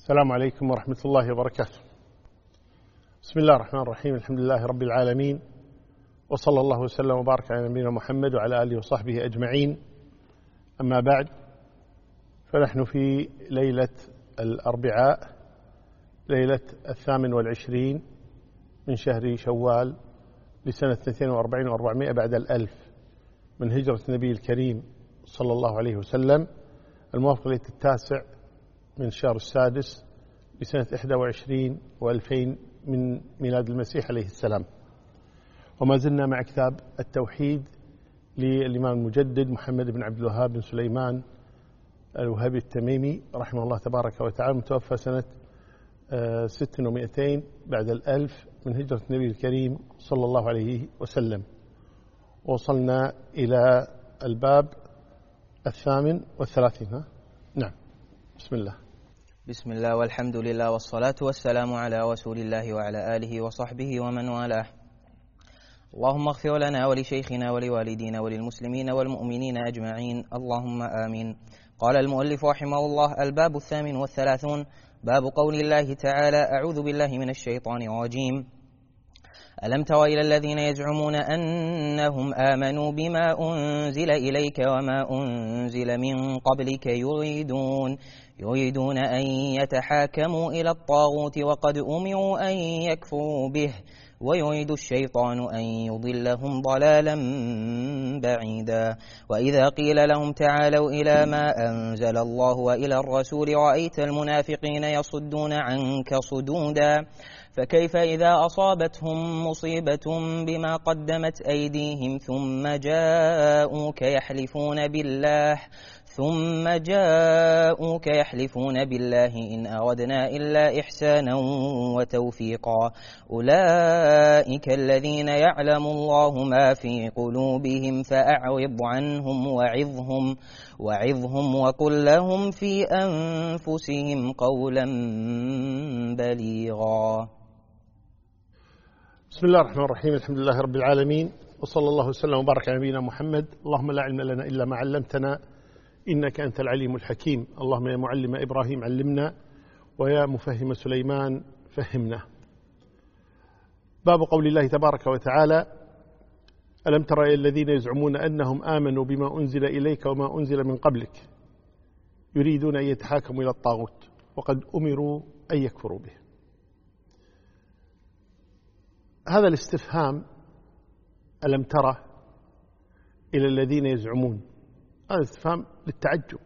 السلام عليكم ورحمة الله وبركاته. بسم الله الرحمن الرحيم. الحمد لله رب العالمين، وصلى الله وسلم وبارك على نبينا محمد وعلى آله وصحبه أجمعين. أما بعد، فنحن في ليلة الأربعاء، ليلة 28 من شهر شوال لسنة 42 و400 بعد الألف من هجرة النبي الكريم صلى الله عليه وسلم، الموافق ليلة 9 من الشهر السادس بسنة 21 و2000 من ميلاد المسيح عليه السلام. وما زلنا مع كتاب التوحيد للإمام المجدد محمد بن عبد الوهاب بن سليمان الوهابي التميمي رحمه الله تبارك وتعالى، متوفى سنة 600 بعد الألف من هجرة النبي الكريم صلى الله عليه وسلم. وصلنا إلى الباب 38. نعم، بسم الله. بسم الله والحمد لله والصلاة والسلام على رسول الله وعلى آله وصحبه ومن والاه. اللهم اغفر لنا ولشيخنا ولوالدينا وللمسلمين والمؤمنين أجمعين، اللهم آمين. قال المؤلف رحمه الله: الباب 38، باب قول الله تعالى: أعوذ بالله من الشيطان الرجيم. ألم تر إلى الذين يزعمون أنهم آمنوا بما أنزل إليك وما أنزل من قبلك يريدون أن يتحاكموا إلى الطاغوت وقد أمروا أن يكفروا به ويريد الشيطان أن يضلهم ضلالا بعيدا. وإذا قيل لهم تعالوا إلى ما أنزل الله وإلى الرسول رأيت المنافقين يصدون عنك صدودا. فكيف إذا أصابتهم مصيبة بما قدمت أيديهم ثم جاءوك يحلفون بالله إن أردنا إلا إحسانا وتوفيقا. أولئك الذين يعلم الله ما في قلوبهم فأعرض عنهم وعظهم وقل لهم في أنفسهم قولا بليغا. بسم الله الرحمن الرحيم. الحمد لله رب العالمين، وصلى الله وسلم وبارك على نبينا محمد. اللهم لا علم لنا إلا ما علمتنا إنك أنت العليم الحكيم. اللهم يا معلم إبراهيم علمنا، ويا مفهم سليمان فهمنا. باب قول الله تبارك وتعالى: ألم تر إلى الذين يزعمون أنهم آمنوا بما أنزل إليك وما أنزل من قبلك يريدون أن يتحاكموا إلى الطاغوت وقد أمروا أن يكفروا به. هذا الاستفهام ألم ترى إلى الذين يزعمون، هذا استفهام للتعجب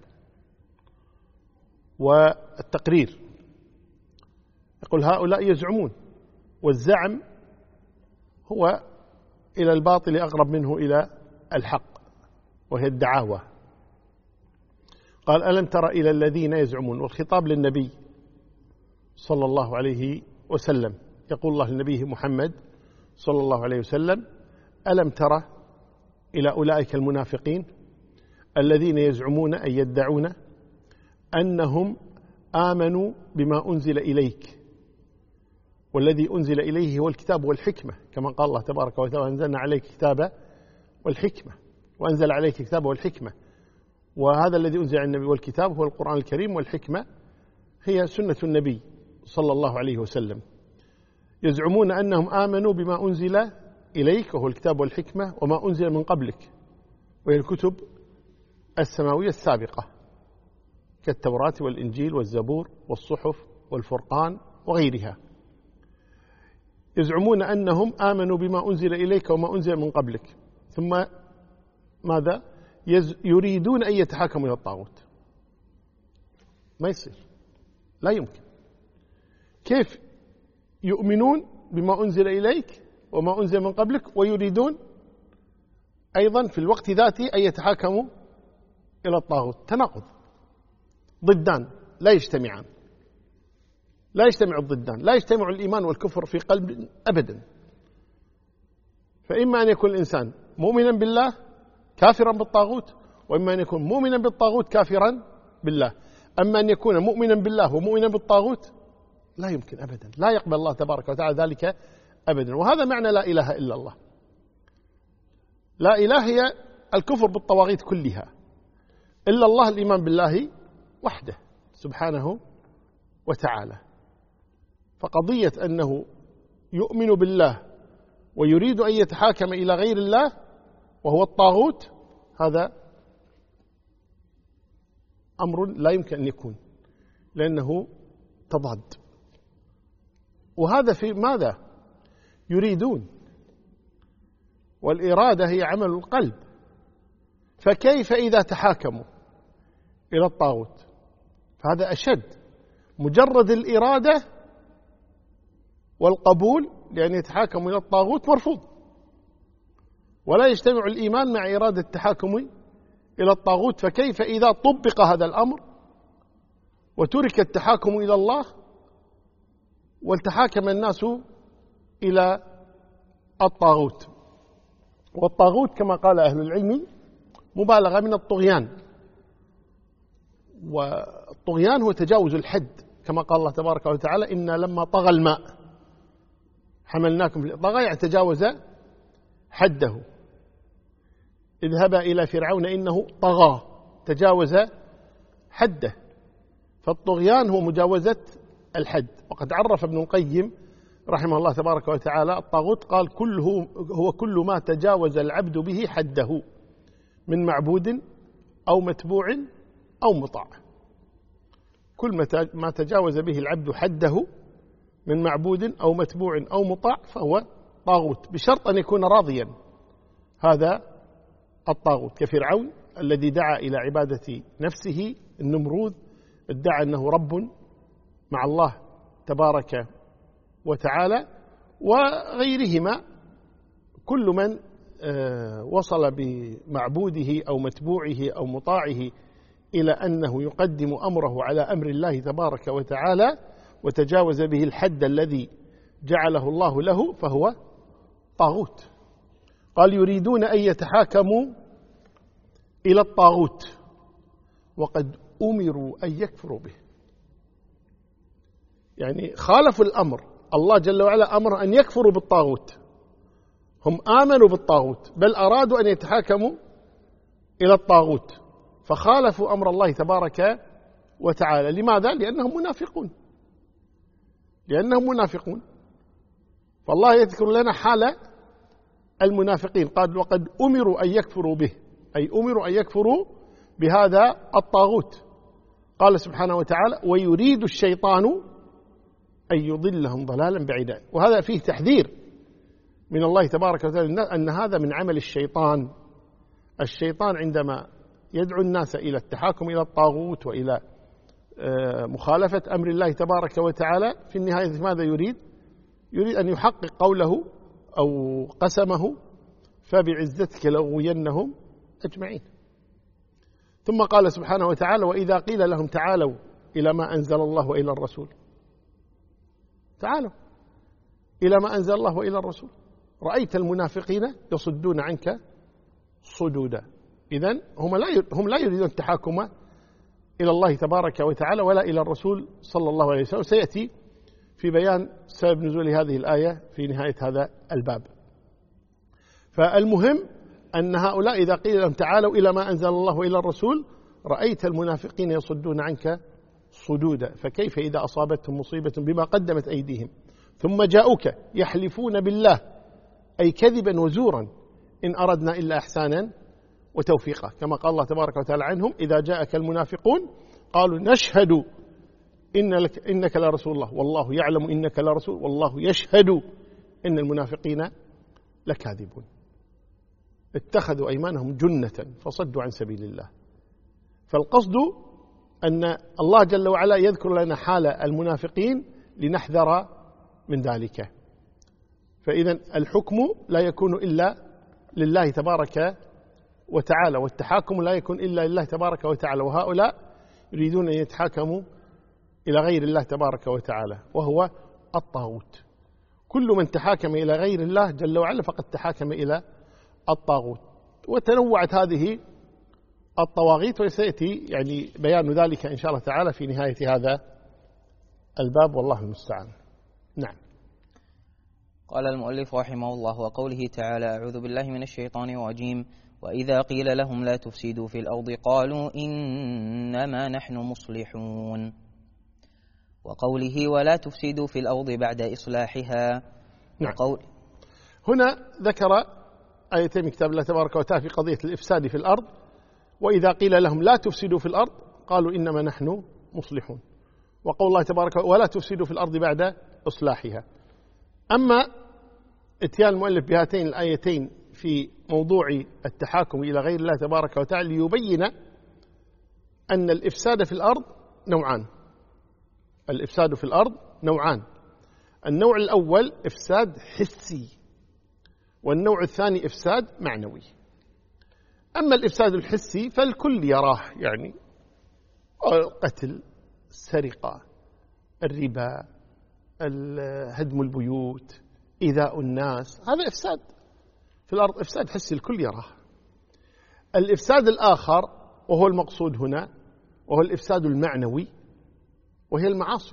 والتقرير. يقول هؤلاء يزعمون، والزعم هو إلى الباطل أقرب منه إلى الحق، وهي الدعاوى. قال ألم تر إلى الذين يزعمون، والخطاب للنبي صلى الله عليه وسلم. يقول الله لنبيه محمد صلى الله عليه وسلم: ألم تر إلى أولئك المنافقين الذين يزعمون أن يدعون أنهم آمنوا بما أنزل إليك، والذي أنزل إليه هو الكتاب والحكمة، كما قال الله تبارك وتعالى: وأنزلنا عليك كتابا والحكمة، وأنزل عليك كتاب والحكمة. وهذا الذي أنزل على النبي والكتاب هو القرآن الكريم، والحكمة هي سنة النبي صلى الله عليه وسلم. يزعمون أنهم آمنوا بما أنزل إليك وهو الكتاب والحكمة وما أنزل من قبلك، وهي الكتب السماوية السابقة كالتوراة والإنجيل والزبور والصحف والفرقان وغيرها. يزعمون أنهم آمنوا بما أنزل إليك وما أنزل من قبلك، ثم ماذا؟ يريدون أن يتحاكموا إلى الطاغوت. ما يصير، لا يمكن. كيف يؤمنون بما أنزل إليك وما أنزل من قبلك ويريدون أيضا في الوقت ذاته أن يتحاكموا إلى الطاغوت؟ تناقض، ضدان لا يجتمعان، لا يجتمع الضدان، لا يجتمع الإيمان والكفر في قلب أبدا. فإما أن يكون الإنسان مؤمنا بالله كافرا بالطاغوت، وإما أن يكون مؤمنا بالطاغوت كافرا بالله. أما أن يكون مؤمنا بالله ومؤمنا بالطاغوت لا يمكن أبدا، لا يقبل الله تبارك وتعالى ذلك أبدا. وهذا معنى لا إله إلا الله. لا إله هي الكفر بالطواغيت كلها، إلا الله الإيمان بالله وحده سبحانه وتعالى. فقضية أنه يؤمن بالله ويريد أن يتحاكم إلى غير الله وهو الطاغوت، هذا أمر لا يمكن أن يكون، لأنه تضاد. وهذا في ماذا يريدون؟ والإرادة هي عمل القلب، فكيف إذا تحاكموا إلى الطاغوت؟ فهذا أشد. مجرد الإرادة والقبول لأن يتحاكموا إلى الطاغوت مرفوض، ولا يجتمع الإيمان مع إرادة التحاكم إلى الطاغوت. فكيف إذا طبق هذا الأمر وترك التحاكم إلى الله والتحاكم الناس إلى الطاغوت؟ والطاغوت كما قال أهل العلم مبالغة من الطغيان، والطغيان هو تجاوز الحد، كما قال الله تبارك وتعالى: إنا لما طغى الماء حملناكم في الطغى، يعني تجاوز حده. اذهبا إلى فرعون إنه طغى، تجاوز حده. فالطغيان هو مجاوزة الحد. وقد عرف ابن القيم رحمه الله تبارك وتعالى الطاغوت، قال: هو كل ما تجاوز العبد به حده من معبود أو متبوع أو مطاع. كل ما تجاوز به العبد حده من معبود أو متبوع أو مطاع فهو طاغوت، بشرط أن يكون راضيا. هذا الطاغوت كفرعون الذي دعا إلى عبادة نفسه، النمرود ادعى أنه رب مع الله تبارك وتعالى، وغيرهما. كل من وصل بمعبوده أو متبوعه أو مطاعه إلى أنه يقدم أمره على أمر الله تبارك وتعالى وتجاوز به الحد الذي جعله الله له فهو طاغوت. قال: يريدون أن يتحاكموا إلى الطاغوت وقد أمروا أن يكفروا به. يعني خالفوا الأمر، الله جل وعلا أمر أن يكفروا بالطاغوت، هم آمنوا بالطاغوت بل أرادوا أن يتحاكموا إلى الطاغوت، فخالفوا أمر الله تبارك وتعالى. لماذا؟ لأنهم منافقون. فالله يذكر لنا حال المنافقين، قال: وقد أمروا أن يكفروا به، أي أمروا أن يكفروا بهذا الطاغوت. قال سبحانه وتعالى: ويريد الشيطان أن يضلهم ضلالا بعيدا. وهذا فيه تحذير من الله تبارك وتعالى أن هذا من عمل الشيطان. الشيطان عندما يدعو الناس إلى التحاكم إلى الطاغوت وإلى مخالفة أمر الله تبارك وتعالى، في النهاية ماذا يريد؟ يريد أن يحقق قوله أو قسمه: فبعزتك لأغوينهم أجمعين. ثم قال سبحانه وتعالى: وإذا قيل لهم تعالوا إلى ما أنزل الله وإلى الرسول، تعالوا إلى ما أنزل الله وإلى الرسول، رأيت المنافقين يصدون عنك صدودا. إذن هم لا يريدون التحاكم إلى الله تبارك وتعالى ولا إلى الرسول صلى الله عليه وسلم. سيأتي في بيان سبب نزول هذه الآية في نهاية هذا الباب. فالمهم أن هؤلاء إذا قيل لهم تعالوا إلى ما أنزل الله وإلى الرسول رأيت المنافقين يصدون عنك صدودا. فكيف إذا أصابتهم مصيبة بما قدمت أيديهم ثم جاءوك يحلفون بالله، أي كذبا وزورا، إن أردنا إلا إحسانا وتوفيقا، كما قال الله تبارك وتعالى عنهم: إذا جاءك المنافقون قالوا نشهد إنك لرسول الله والله يعلم إنك لرسول والله يشهد إن المنافقين لكاذبون. اتخذوا أيمانهم جنة فصدوا عن سبيل الله. فالقصد أن الله جل وعلا يذكر لنا حال المنافقين لنحذر من ذلك. فإذا الحكم لا يكون إلا لله تبارك وتعالى، والتحاكم لا يكون إلا لله تبارك وتعالى، وهؤلاء يريدون أن يتحاكموا إلى غير الله تبارك وتعالى وهو الطاغوت. كل من تحاكم إلى غير الله جل وعلا فقد تحاكم إلى الطاغوت. وتنوعت هذه الطواغيت، وسيأتي يعني بيان ذلك إن شاء الله تعالى في نهاية هذا الباب، والله المستعان. نعم. قال المؤلف رحمه الله: وقوله تعالى: أعوذ بالله من الشيطان الرجيم: وإذا قيل لهم لا تفسدوا في الأرض قالوا إنما نحن مصلحون. وقوله ولا تفسدوا في الأرض بعد إصلاحها. نعم. هنا ذكر آيتين من كتاب الله تبارك وتعالى في قضية الإفساد في الأرض، وإذا قيل لهم لا تفسدوا في الأرض قالوا إنما نحن مصلحون، وقول الله تبارك ولا تفسدوا في الأرض بعد إصلاحها. أما اتيان المؤلف بهاتين الآيتين في موضوع التحاكم إلى غير الله تبارك وتعالى ليبين أن الإفساد في الأرض نوعان. الإفساد في الأرض نوعان، النوع الأول إفساد حسي، والنوع الثاني إفساد معنوي. أما الإفساد الحسي فالكل يراه، يعني القتل، السرقة، الربا، هدم البيوت، إيذاء الناس، هذا إفساد في الأرض، إفساد حسي الكل يراه. الإفساد الآخر وهو المقصود هنا وهو الإفساد المعنوي، وهي المعاصي.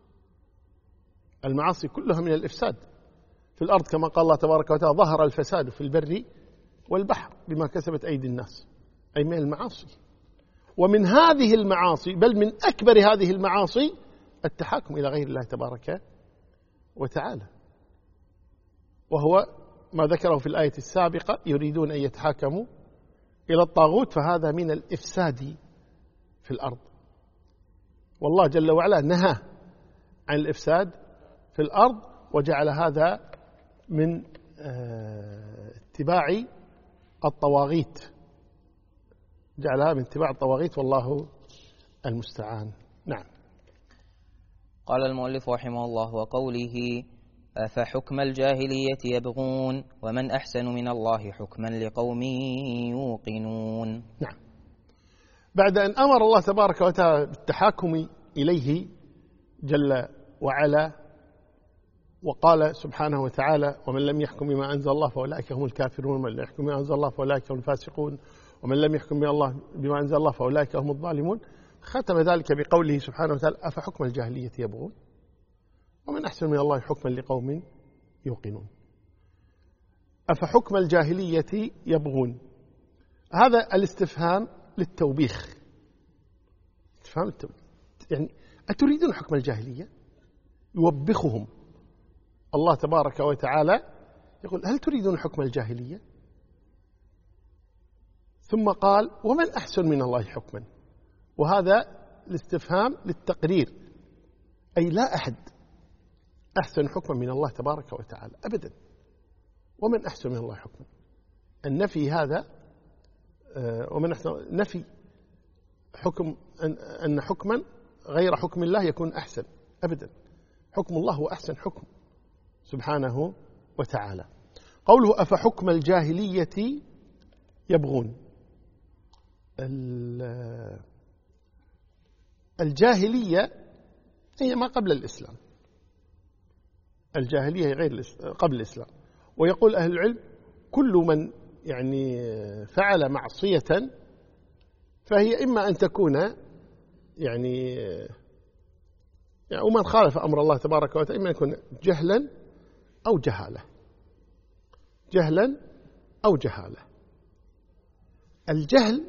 المعاصي كلها من الإفساد في الأرض، كما قال الله تبارك وتعالى ظهر الفساد في البر والبحر بما كسبت أيدي الناس، أي من المعاصي. ومن هذه المعاصي، بل من أكبر هذه المعاصي، التحاكم إلى غير الله تبارك وتعالى، وهو ما ذكره في الآية السابقة يريدون أن يتحاكموا إلى الطاغوت، فهذا من الإفساد في الأرض. والله جل وعلا نهى عن الإفساد في الأرض، وجعل هذا من اتباع الطواغيت، جعلها من اتباع الطواغيت، والله المستعان. نعم. قال المؤلف رحمه الله وقوله أفحكم الجاهلية يبغون ومن أحسن من الله حكما لقوم يوقنون. نعم. بعد أن أمر الله تبارك وتعالى بالتحاكم إليه جل وعلا، وقال سبحانه وتعالى ومن لم يحكم بما أنزل الله فأولئك هم الكافرون، ومن لم يحكم بما أنزل الله فأولئك هم الفاسقون، ومن لم يحكم بما أنزل الله فأولئك هم الظالمون. ختم ذلك بقوله سبحانه وتعالى أفحكم الجاهلية يبغون ومن أحسن من الله حكما لقوم يوقنون. أفحكم الجاهلية يبغون، هذا الاستفهام للتوبيخ، استفهام التوبيخ، يعني أتريدون حكم الجاهلية؟ يوبخهم الله تبارك وتعالى، يقول هل تريدون حكم الجاهلية؟ ثم قال ومن أحسن من الله حكما، وهذا الاستفهام للتقرير، أي لا أحد أحسن حكما من الله تبارك وتعالى أبدا. ومن أحسن من الله حكما، النفي هذا ومن أحسن نفي حكم أن حكما غير حكم الله يكون أحسن أبدا، حكم الله هو أحسن حكم سبحانه وتعالى. قوله أفحكم الجاهلية يبغون، الجاهلية هي ما قبل الإسلام، الجاهلية هي غير قبل الإسلام. ويقول أهل العلم كل من يعني فعل معصية فهي إما أن تكون يعني ومن خالف أمر الله تبارك وتعالى إما يكون جهلا أو جهالة، جهلا أو جهالة. الجهل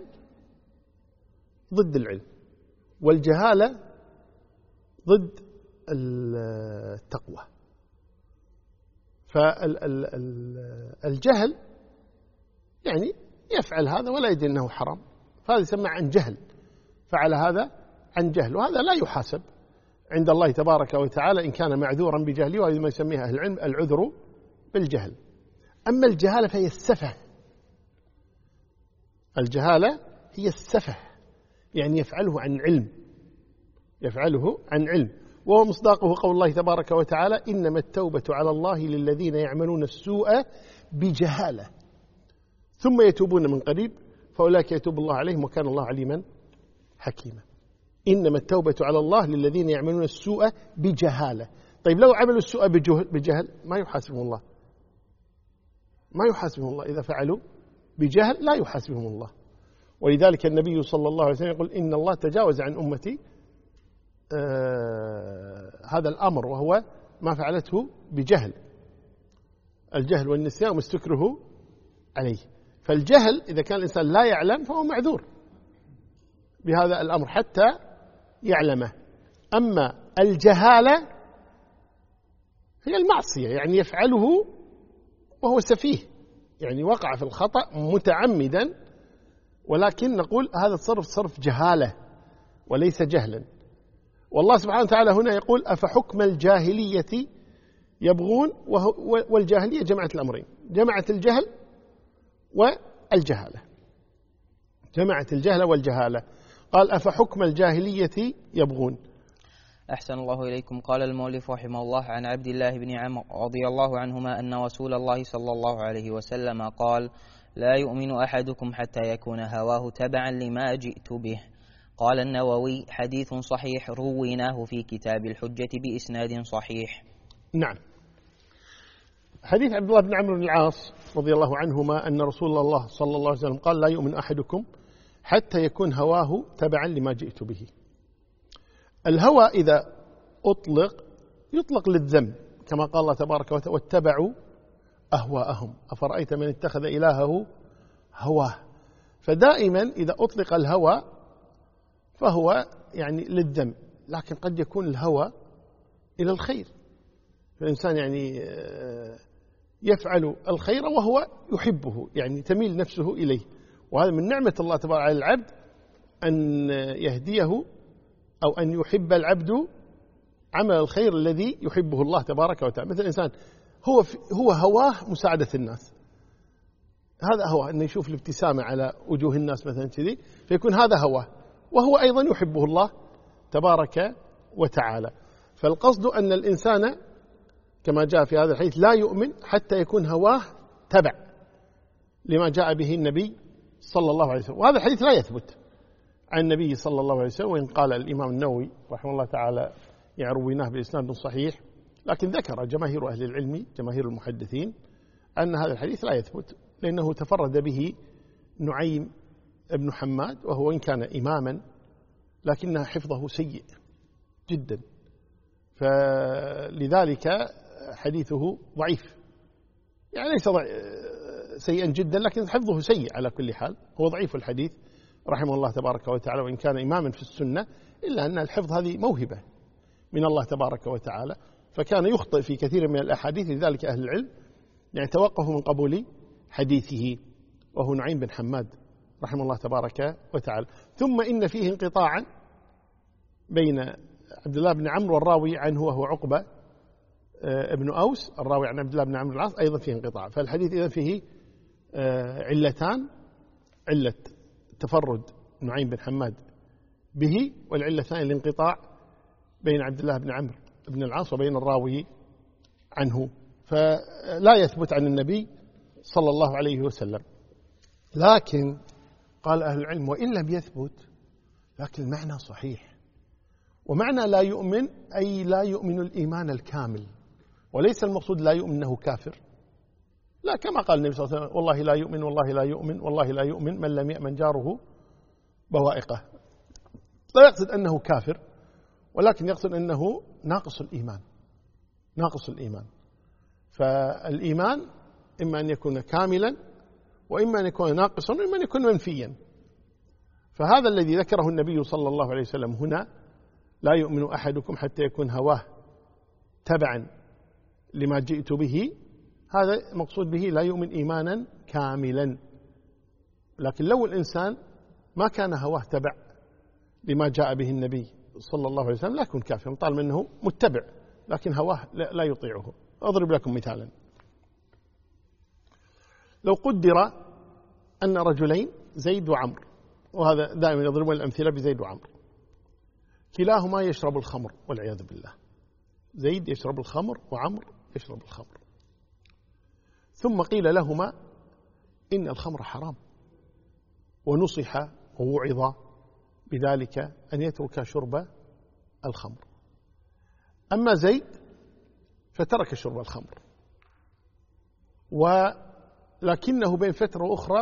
ضد العلم، والجهالة ضد التقوى. فالجهل يعني يفعل هذا ولا يدري أنه حرام، فهذا يسمى عن جهل، فعل هذا عن جهل، وهذا لا يحاسب عند الله تبارك وتعالى إن كان معذورا بجهله، وهذا ما يسميه أهل العلم العذر بالجهل. أما الجهالة فهي السفه، الجهالة هي السفه، يعني يفعله عن علم، يفعله عن علم. وهو مصداقه قول الله تبارك وتعالى إنما التوبة على الله للذين يعملون السوء بجهالة ثم يتوبون من قريب فأولئك يتوب الله عليهم وكان الله عليما حكيما. إنما التوبة على الله للذين يعملون السوء بجهالة. طيب لو عملوا السوء بجهل ما يحاسبهم الله، ما يحاسبهم الله. إذا فعلوا بجهل لا يحاسبهم الله. ولذلك النبي صلى الله عليه وسلم يقول إن الله تجاوز عن أمتي هذا الأمر، وهو ما فعلته بجهل، الجهل والنسيان واستكره عليه. فالجهل إذا كان الإنسان لا يعلم فهو معذور بهذا الأمر حتى يعلمه. أما الجهالة هي المعصية، يعني يفعله وهو سفيه، يعني وقع في الخطأ متعمدا، ولكن نقول هذا التصرف تصرف جهالة وليس جهلا. والله سبحانه وتعالى هنا يقول أفحكم الجاهلية يبغون، والجاهلية جمعت الأمرين، جمعت الجهل والجهالة، جمعت الجهل والجهالة. قال أفحكم الجاهلية يبغون. أحسن الله إليكم. قال المؤلف رحمه الله عن عبد الله بن عمرو رضي الله عنهما أن رسول الله صلى الله عليه وسلم قال لا يؤمن أحدكم حتى يكون هواه تبعا لما جئت به. قال النووي حديث صحيح رويناه في كتاب الحجة بإسناد صحيح. نعم. حديث عبد الله بن عمرو بن العاص رضي الله عنهما أن رسول الله صلى الله عليه وسلم قال لا يؤمن أحدكم حتى يكون هواه تبعا لما جئت به. الهوى إذا أطلق يطلق للذم، كما قال الله تبارك وتعالى واتبعوا أهواءهم أفرأيت من اتخذ إلهه هواه. فدائما إذا أطلق الهوى فهو يعني للذم، لكن قد يكون الهوى إلى الخير، فالإنسان يعني يفعل الخير وهو يحبه، يعني تميل نفسه إليه، وهذا من نعمة الله تبارك على العبد أن يهديه أو أن يحب العبد عمل الخير الذي يحبه الله تبارك وتعالى. مثل الإنسان هو هواه مساعدة الناس، هذا هو أن يشوف الابتسامة على وجوه الناس مثلا كذي، فيكون هذا هواه، وهو أيضا يحبه الله تبارك وتعالى. فالقصد أن الإنسان كما جاء في هذا الحديث لا يؤمن حتى يكون هواه تبع لما جاء به النبي صلى الله عليه وسلم. وهذا الحديث لا يثبت عن النبي صلى الله عليه وسلم، وإن قال الإمام النووي رحمه الله تعالى يرويناه بإسناد صحيح، لكن ذكر جماهير أهل العلم جماهير المحدثين أن هذا الحديث لا يثبت، لأنه تفرد به نعيم بن حماد، وهو إن كان إماما لكن حفظه سيء جدا، فلذلك حديثه ضعيف، يعني ليس سيئا جدا لكن حفظه سيء على كل حال، هو ضعيف الحديث رحمه الله تبارك وتعالى، وإن كان إماما في السنة إلا أن الحفظ هذه موهبة من الله تبارك وتعالى، فكان يخطئ في كثير من الأحاديث، لذلك أهل العلم يعني توقفوا من قبول حديثه، وهو نعيم بن حماد رحمه الله تبارك وتعالى. ثم إن فيه انقطاعا بين عبد الله بن عمرو والراوي عنه وهو عقبة ابن أوس، الراوي عن عبد الله بن عمرو العاص أيضا فيه انقطاع، فالحديث إذا فيه علتان، علة تفرد نعيم بن حماد به، والعلة الثانية الانقطاع بين عبد الله بن عمرو بن العاص وبين الراوي عنه، فلا يثبت عن النبي صلى الله عليه وسلم. لكن قال أهل العلم وإن لم يثبت لكن المعنى صحيح، ومعنى لا يؤمن أي لا يؤمن الإيمان الكامل، وليس المقصود لا يؤمن أنه كافر، لا، كما قال النبي صلى الله عليه وسلم والله لا يؤمن والله لا يؤمن والله لا يؤمن من لم يأمن جاره بوائقه، لا يقصد أنه كافر، ولكن يقصد أنه ناقص الإيمان، ناقص الإيمان. فالإيمان إما أن يكون كاملا وإما أن يكون ناقصا وإما أن يكون منفيا، فهذا الذي ذكره النبي صلى الله عليه وسلم هنا لا يؤمن أحدكم حتى يكون هواه تبعا لما جئت به، هذا مقصود به لا يؤمن إيمانا كاملا. لكن لو الإنسان ما كان هواه تبع لما جاء به النبي صلى الله عليه وسلم لا يكون كافرا، طالما أنه متبع لكن هواه لا يطيعه. أضرب لكم مثالا، لو قدر أن رجلين زيد وعمر، وهذا دائما يضربون الأمثلة بزيد وعمر، كلاهما يشرب الخمر والعياذ بالله، زيد يشرب الخمر وعمر يشرب الخمر، ثم قيل لهما إن الخمر حرام، ونصح ووعظ بذلك أن يترك شرب الخمر. أما زيد فترك شرب الخمر، ولكنه بين فترة وأخرى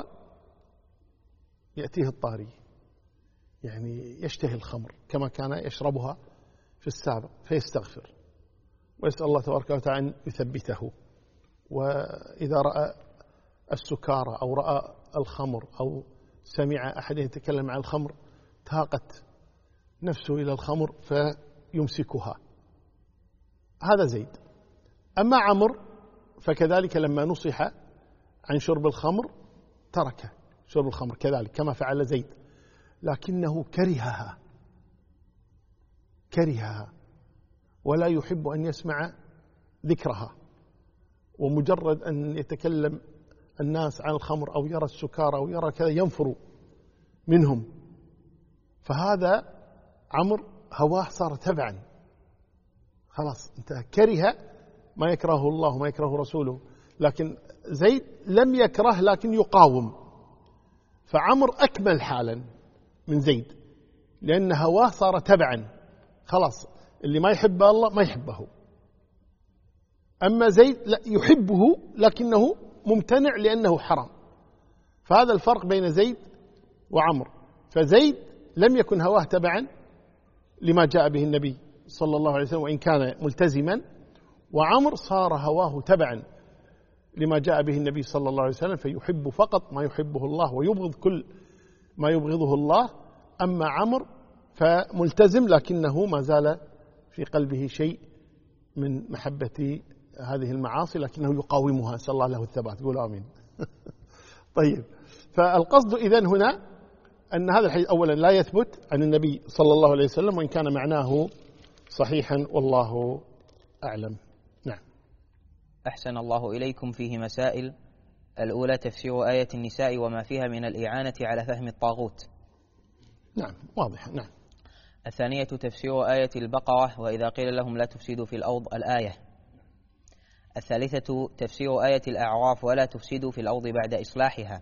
يأتيه الطاري، يعني يشتهي الخمر كما كان يشربها في السابق، فيستغفر ويسأل الله تبارك وتعالى أن يثبته. وإذا رأى السكارى أو رأى الخمر أو سمع أحد يتكلم عن الخمر تاقت نفسه إلى الخمر فيمسكها هذا زيد. أما عمرو فكذلك لما نصح عن شرب الخمر ترك شرب الخمر كذلك كما فعل زيد، لكنه كرهها ولا يحب أن يسمع ذكرها، ومجرد أن يتكلم الناس عن الخمر أو يرى السكارى أو يرى كذا ينفر منهم. فهذا عمرو هواه صار تبعا، خلاص انت كره ما يكرهه الله وما يكرهه رسوله. لكن زيد لم يكره لكن يقاوم، فعمرو أكمل حالا من زيد لأن هواه صار تبعا، خلاص اللي ما يحب الله ما يحبه. أما زيد لا يحبه لكنه ممتنع لأنه حرام. فهذا الفرق بين زيد وعمرو. فزيد لم يكن هواه تبعا لما جاء به النبي صلى الله عليه وسلم وإن كان ملتزما، وعمرو صار هواه تبعا لما جاء به النبي صلى الله عليه وسلم، فيحب فقط ما يحبه الله ويبغض كل ما يبغضه الله. أما عمرو فملتزم لكنه ما زال في قلبه شيء من محبة هذه المعاصي لكنه يقاومها، نسأل الله له الثبات. قولوا آمين. طيب، فالقصد إذن هنا أن هذا الحديث أولا لا يثبت عن النبي صلى الله عليه وسلم وإن كان معناه صحيحا والله أعلم. نعم. أحسن الله إليكم. فيه مسائل. الأولى تفسير آية النساء وما فيها من الإعانة على فهم الطاغوت. نعم واضح. نعم. الثانية تفسير آية البقرة وإذا قيل لهم لا تفسدوا في الأرض الآية. الثالثة تفسير آية الأعراف ولا تفسدوا في الأرض بعد إصلاحها.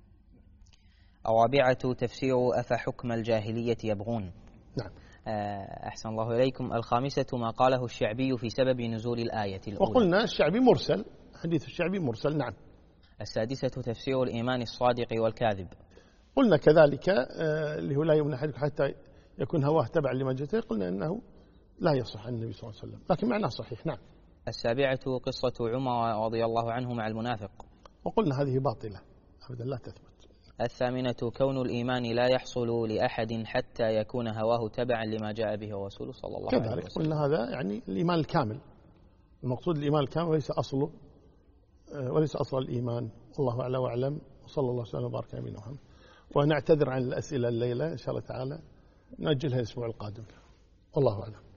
الرابعة تفسير أفحكم الجاهلية يبغون. نعم. أحسن الله إليكم. الخامسة ما قاله الشعبي في سبب نزول الآية الأولى. وقلنا الشعبي مرسل، حديث الشعبي مرسل. نعم. السادسة تفسير الإيمان الصادق والكاذب. قلنا كذلك اللي هو لا يؤمن أحدكم حتى يكون هواه تبع لما جاء، قلنا أنه لا يصح عن النبي صلى الله عليه وسلم لكن معناه صحيح. نعم. السابعة قصة عمر رضي الله عنه مع المنافق، وقلنا هذه باطلة أبدا لا تثبت. الثامنة كون الإيمان لا يحصل لأحد حتى يكون هواه تبعا لما جاء به الرسول صلى الله عليه وسلم. كذلك قلنا هذا يعني الإيمان الكامل، المقصود الإيمان الكامل وليس أصل الإيمان. الله أعلى وأعلم، وصلى الله وسلم وبارك على نبينا محمد. ونعتذر عن الأسئلة الليلة إن شاء الله تعالى نأجلها الأسبوع القادم، والله أعلم.